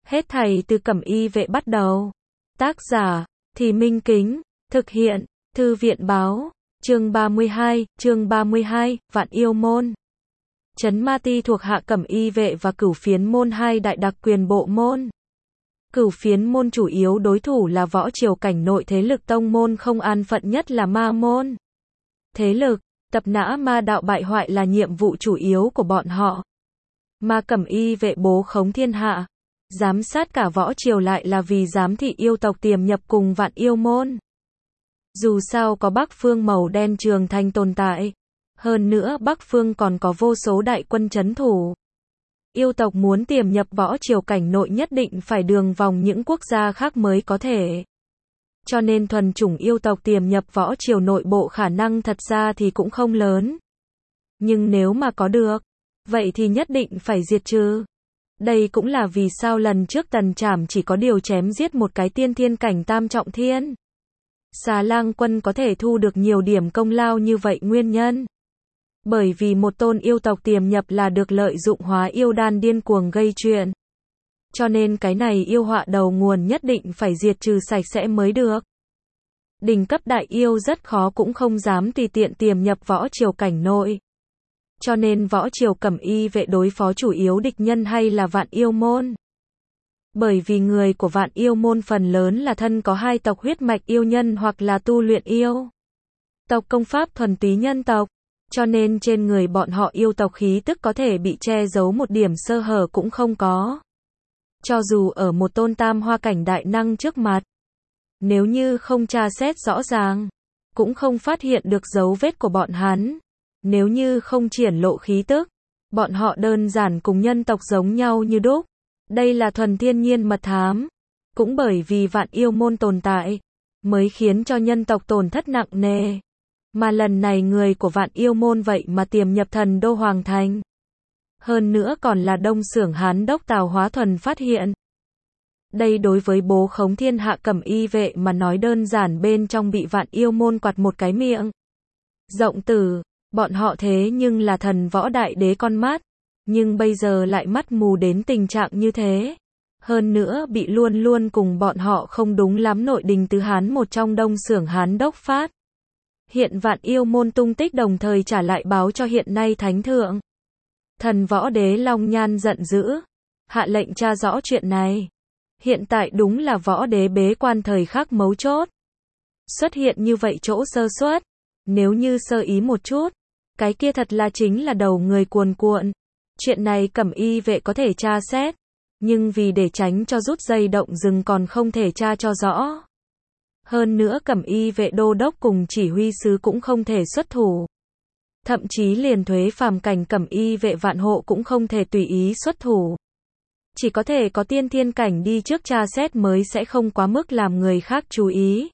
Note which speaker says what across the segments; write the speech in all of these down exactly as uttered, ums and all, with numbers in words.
Speaker 1: Hết thảy từ Cẩm Y Vệ bắt đầu. Tác giả, Thì Minh Kính, thực hiện, Thư viện báo, chương ba mươi hai, chương ba mươi hai, Vạn Yêu Môn. Trấn Ma Ti thuộc hạ Cẩm Y Vệ và Cửu Phiến Môn hai đại đặc quyền bộ môn. Cửu Phiến Môn chủ yếu đối thủ là võ triều cảnh nội thế lực tông môn không an phận nhất là ma môn. Thế lực, tập nã ma đạo bại hoại là nhiệm vụ chủ yếu của bọn họ. Mà Cẩm Y Vệ bố khống thiên hạ, giám sát cả võ triều lại là vì giám thị yêu tộc tiềm nhập cùng Vạn Yêu Môn. Dù sao có Bắc Phương màu đen Trường Thành tồn tại, hơn nữa Bắc Phương còn có vô số đại quân trấn thủ. Yêu tộc muốn tiềm nhập võ triều cảnh nội nhất định phải đường vòng những quốc gia khác mới có thể. Cho nên thuần chủng yêu tộc tiềm nhập võ triều nội bộ khả năng thật ra thì cũng không lớn. Nhưng nếu mà có được, vậy thì nhất định phải diệt trừ. Đây cũng là vì sao lần trước Tần Trảm chỉ có điều chém giết một cái tiên thiên cảnh tam trọng thiên. Xà Lang quân có thể thu được nhiều điểm công lao như vậy nguyên nhân. Bởi vì một tôn yêu tộc tiềm nhập là được lợi dụng hóa yêu đan điên cuồng gây chuyện. Cho nên cái này yêu họa đầu nguồn nhất định phải diệt trừ sạch sẽ mới được. Đỉnh cấp đại yêu rất khó cũng không dám tùy tiện tiềm nhập võ triều cảnh nội. Cho nên võ triều Cẩm Y Vệ đối phó chủ yếu địch nhân hay là Vạn Yêu Môn. Bởi vì người của Vạn Yêu Môn phần lớn là thân có hai tộc huyết mạch yêu nhân hoặc là tu luyện yêu tộc công pháp thuần túy nhân tộc. Cho nên trên người bọn họ yêu tộc khí tức có thể bị che giấu một điểm sơ hở cũng không có. Cho dù ở một tôn tam hoa cảnh đại năng trước mặt, nếu như không tra xét rõ ràng, cũng không phát hiện được dấu vết của bọn hắn. Nếu như không triển lộ khí tức, bọn họ đơn giản cùng nhân tộc giống nhau như đúc. Đây là thuần thiên nhiên mật thám. Cũng bởi vì Vạn Yêu Môn tồn tại, mới khiến cho nhân tộc tổn thất nặng nề. Mà lần này người của Vạn Yêu Môn vậy mà tiềm nhập Thần Đô Hoàng Thành. Hơn nữa còn là Đông Xưởng Hán Đốc Tào Hóa Thuần phát hiện. Đây đối với bố khống thiên hạ Cẩm Y Vệ mà nói đơn giản bên trong bị Vạn Yêu Môn quạt một cái miệng rộng tử. Bọn họ thế nhưng là thần võ đại đế con mắt, nhưng bây giờ lại mắt mù đến tình trạng như thế. Hơn nữa bị luôn luôn cùng bọn họ không đúng lắm nội đình tứ Hán một trong Đông Xưởng Hán Đốc phát hiện Vạn Yêu Môn tung tích, đồng thời trả lại báo cho hiện nay Thánh Thượng. Thần võ đế Long Nhan giận dữ, hạ lệnh tra rõ chuyện này. Hiện tại đúng là võ đế bế quan thời khắc mấu chốt. Xuất hiện như vậy chỗ sơ suất, nếu như sơ ý một chút, cái kia thật là chính là đầu người cuồn cuộn. Chuyện này Cẩm Y Vệ có thể tra xét, nhưng vì để tránh cho rút dây động rừng còn không thể tra cho rõ. Hơn nữa Cẩm Y Vệ đô đốc cùng chỉ huy sứ cũng không thể xuất thủ. Thậm chí liền thuế phàm cảnh Cẩm Y Vệ Vạn Hộ cũng không thể tùy ý xuất thủ. Chỉ có thể có tiên thiên cảnh đi trước tra xét mới sẽ không quá mức làm người khác chú ý.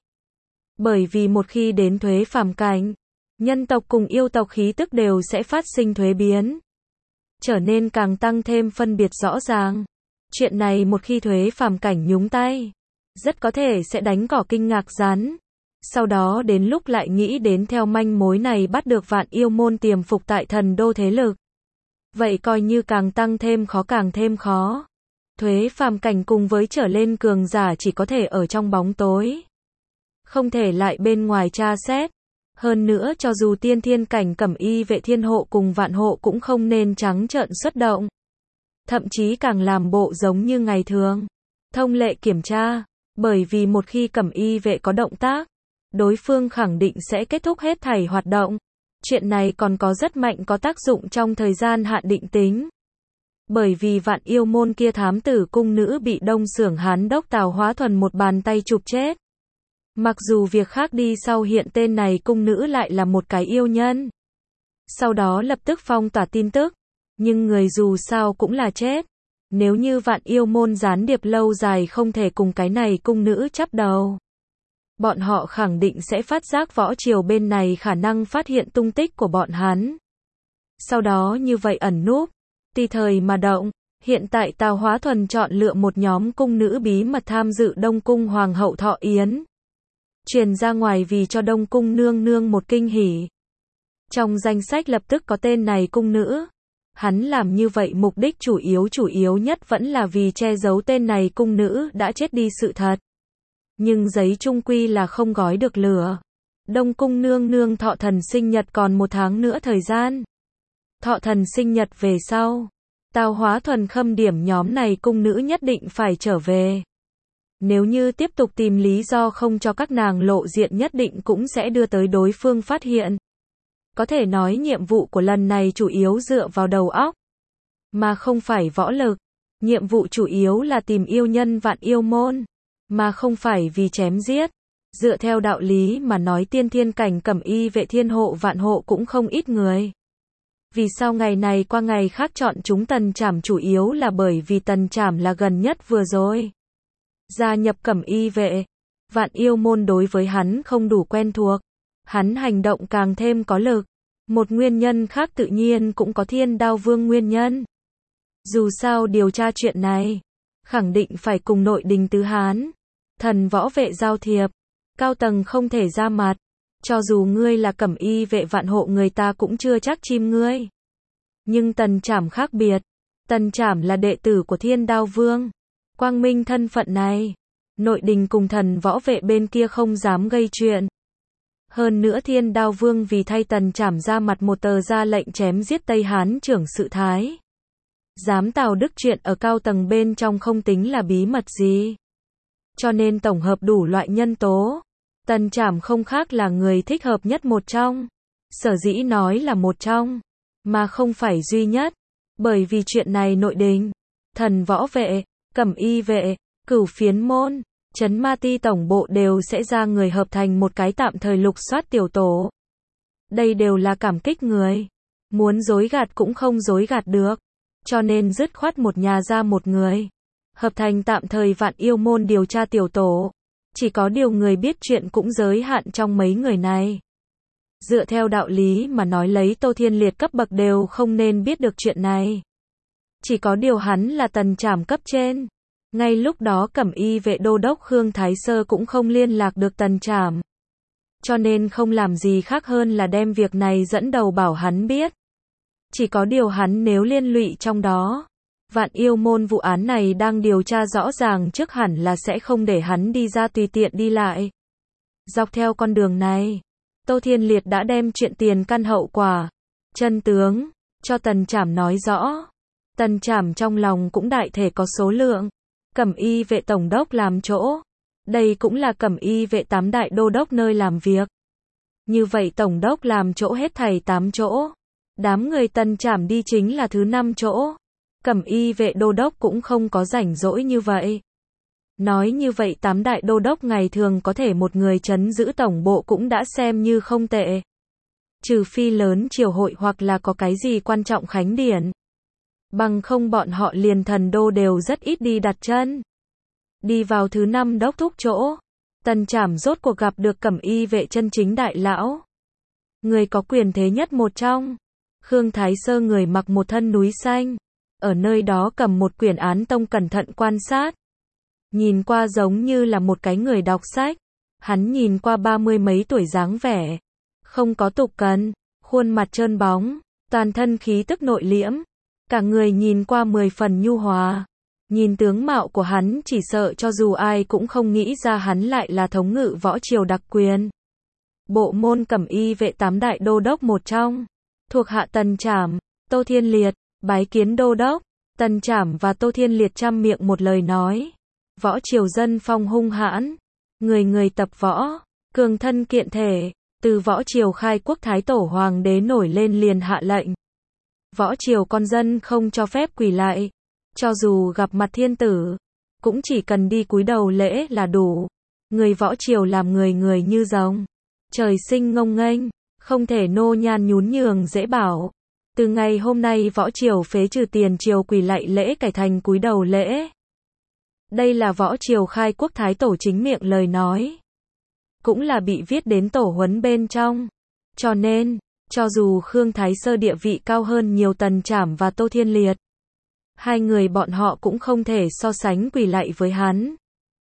Speaker 1: Bởi vì một khi đến thuế phàm cảnh, nhân tộc cùng yêu tộc khí tức đều sẽ phát sinh thuế biến. Trở nên càng tăng thêm phân biệt rõ ràng. Chuyện này một khi thuế phàm cảnh nhúng tay, rất có thể sẽ đánh cỏ kinh ngạc rắn. Sau đó đến lúc lại nghĩ đến theo manh mối này bắt được Vạn Yêu Môn tiềm phục tại Thần Đô thế lực. Vậy coi như càng tăng thêm khó càng thêm khó. Thuế phàm cảnh cùng với trở lên cường giả chỉ có thể ở trong bóng tối, không thể lại bên ngoài tra xét. Hơn nữa cho dù tiên thiên cảnh Cẩm Y Vệ Thiên Hộ cùng Vạn Hộ cũng không nên trắng trợn xuất động. Thậm chí càng làm bộ giống như ngày thường, thông lệ kiểm tra. Bởi vì một khi Cẩm Y Vệ có động tác, đối phương khẳng định sẽ kết thúc hết thảy hoạt động. Chuyện này còn có rất mạnh có tác dụng trong thời gian hạn định tính. Bởi vì Vạn Yêu Môn kia thám tử cung nữ bị Đông Xưởng Hán Đốc Tào Hóa Thuần một bàn tay chụp chết. Mặc dù việc khác đi sau hiện tên này cung nữ lại là một cái yêu nhân. Sau đó lập tức phong tỏa tin tức. Nhưng người dù sao cũng là chết. Nếu như Vạn Yêu Môn gián điệp lâu dài không thể cùng cái này cung nữ chắp đầu, bọn họ khẳng định sẽ phát giác võ triều bên này khả năng phát hiện tung tích của bọn hắn. Sau đó như vậy ẩn núp, tùy thời mà động. Hiện tại Tào Hóa Thuần chọn lựa một nhóm cung nữ bí mật tham dự Đông Cung Hoàng hậu thọ yến. Truyền ra ngoài vì cho Đông Cung nương nương một kinh hỉ. Trong danh sách lập tức có tên này cung nữ. Hắn làm như vậy mục đích chủ yếu chủ yếu nhất vẫn là vì che giấu tên này cung nữ đã chết đi sự thật. Nhưng giấy chung quy là không gói được lửa. Đông cung nương nương thọ thần sinh nhật còn một tháng nữa thời gian. Thọ thần sinh nhật về sau, Tào Hóa Thuần khâm điểm nhóm này cung nữ nhất định phải trở về. Nếu như tiếp tục tìm lý do không cho các nàng lộ diện nhất định cũng sẽ đưa tới đối phương phát hiện. Có thể nói nhiệm vụ của lần này chủ yếu dựa vào đầu óc, mà không phải võ lực. Nhiệm vụ chủ yếu là tìm yêu nhân Vạn Yêu Môn, mà không phải vì chém giết. Dựa theo đạo lý mà nói tiên thiên cảnh cẩm y vệ thiên hộ vạn hộ cũng không ít người. Vì sao ngày này qua ngày khác chọn chúng Tần Trảm chủ yếu là bởi vì Tần Trảm là gần nhất vừa rồi gia nhập cẩm y vệ. Vạn Yêu Môn đối với hắn không đủ quen thuộc. Hắn hành động càng thêm có lực. Một nguyên nhân khác tự nhiên cũng có Thiên Đao Vương nguyên nhân. Dù sao điều tra chuyện này, khẳng định phải cùng nội đình tứ Hán, thần võ vệ giao thiệp. Cao tầng không thể ra mặt. Cho dù ngươi là cẩm y vệ vạn hộ người ta cũng chưa chắc chim ngươi. Nhưng Tần Trảm khác biệt. Tần Trảm là đệ tử của Thiên Đao Vương. Quang minh thân phận này, nội đình cùng thần võ vệ bên kia không dám gây chuyện. Hơn nữa Thiên Đao Vương vì thay Tần Trảm ra mặt một tờ ra lệnh chém giết Tây Hán trưởng sự Thái. Dám Tào Đức chuyện ở cao tầng bên trong không tính là bí mật gì. Cho nên tổng hợp đủ loại nhân tố, Tần Trảm không khác là người thích hợp nhất một trong. Sở dĩ nói là một trong, mà không phải duy nhất. Bởi vì chuyện này nội đình, thần võ vệ, cẩm y vệ, cửu phiến môn, Trấn Ma Ti tổng bộ đều sẽ ra người hợp thành một cái tạm thời lục soát tiểu tổ. Đây đều là cảm kích người. Muốn dối gạt cũng không dối gạt được. Cho nên dứt khoát một nhà ra một người. Hợp thành tạm thời Vạn Yêu Môn điều tra tiểu tổ. Chỉ có điều người biết chuyện cũng giới hạn trong mấy người này. Dựa theo đạo lý mà nói lấy Tô Thiên Liệt cấp bậc đều không nên biết được chuyện này. Chỉ có điều hắn là Tần Trảm cấp trên. Ngay lúc đó cẩm y vệ đô đốc Khương Thái Sơ cũng không liên lạc được Tần Trảm. Cho nên không làm gì khác hơn là đem việc này dẫn đầu bảo hắn biết. Chỉ có điều hắn nếu liên lụy trong đó, Vạn Yêu Môn vụ án này đang điều tra rõ ràng trước hẳn là sẽ không để hắn đi ra tùy tiện đi lại. Dọc theo con đường này, Tô Thiên Liệt đã đem chuyện tiền căn hậu quả, chân tướng, cho Tần Trảm nói rõ. Tần Trảm trong lòng cũng đại thể có số lượng. Cẩm y vệ tổng đốc làm chỗ. Đây cũng là cẩm y vệ tám đại đô đốc nơi làm việc. Như vậy tổng đốc làm chỗ hết thảy tám chỗ. Đám người Tần Trảm đi chính là thứ năm chỗ. Cẩm y vệ đô đốc cũng không có rảnh rỗi như vậy. Nói như vậy tám đại đô đốc ngày thường có thể một người trấn giữ tổng bộ cũng đã xem như không tệ. Trừ phi lớn triều hội hoặc là có cái gì quan trọng khánh điển. Bằng không bọn họ liền thần đô đều rất ít đi đặt chân. Đi vào thứ năm đốc thúc chỗ. Tần Trảm rốt cuộc gặp được cẩm y vệ chân chính đại lão. Người có quyền thế nhất một trong. Khương Thái Sơ người mặc một thân núi xanh. Ở nơi đó cầm một quyển án tông cẩn thận quan sát. Nhìn qua giống như là một cái người đọc sách. Hắn nhìn qua ba mươi mấy tuổi dáng vẻ. Không có tục cân, khuôn mặt trơn bóng, toàn thân khí tức nội liễm. Cả người nhìn qua mười phần nhu hòa. Nhìn tướng mạo của hắn chỉ sợ cho dù ai cũng không nghĩ ra hắn lại là thống ngự võ triều đặc quyền. Bộ môn cẩm y vệ tám đại đô đốc một trong. Thuộc hạ Tần Trảm, Tô Thiên Liệt, bái kiến đô đốc. Tần Trảm và Tô Thiên Liệt trăm miệng một lời nói. Võ triều dân phong hung hãn. Người người tập võ, cường thân kiện thể. Từ võ triều khai quốc thái tổ hoàng đế nổi lên liền hạ lệnh. Võ triều con dân không cho phép quỳ lại. Cho dù gặp mặt thiên tử, cũng chỉ cần đi cúi đầu lễ là đủ. Người võ triều làm người người như rồng. Trời sinh ngông nghênh, không thể nô nhan nhún nhường dễ bảo. Từ ngày hôm nay võ triều phế trừ tiền triều quỳ lạy lễ cải thành cúi đầu lễ. Đây là võ triều khai quốc thái tổ chính miệng lời nói. Cũng là bị viết đến tổ huấn bên trong. Cho nên, cho dù Khương Thái Sơ địa vị cao hơn nhiều Tần Trảm và Tô Thiên Liệt, hai người bọn họ cũng không thể so sánh quỳ lạy với hắn.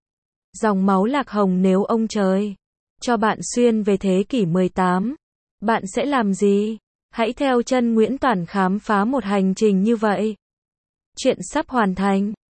Speaker 1: Dòng máu lạc hồng nếu ông trời cho bạn xuyên về thế kỷ mười tám, bạn sẽ làm gì? Hãy theo chân Nguyễn Toản khám phá một hành trình như vậy. Chuyện sắp hoàn thành.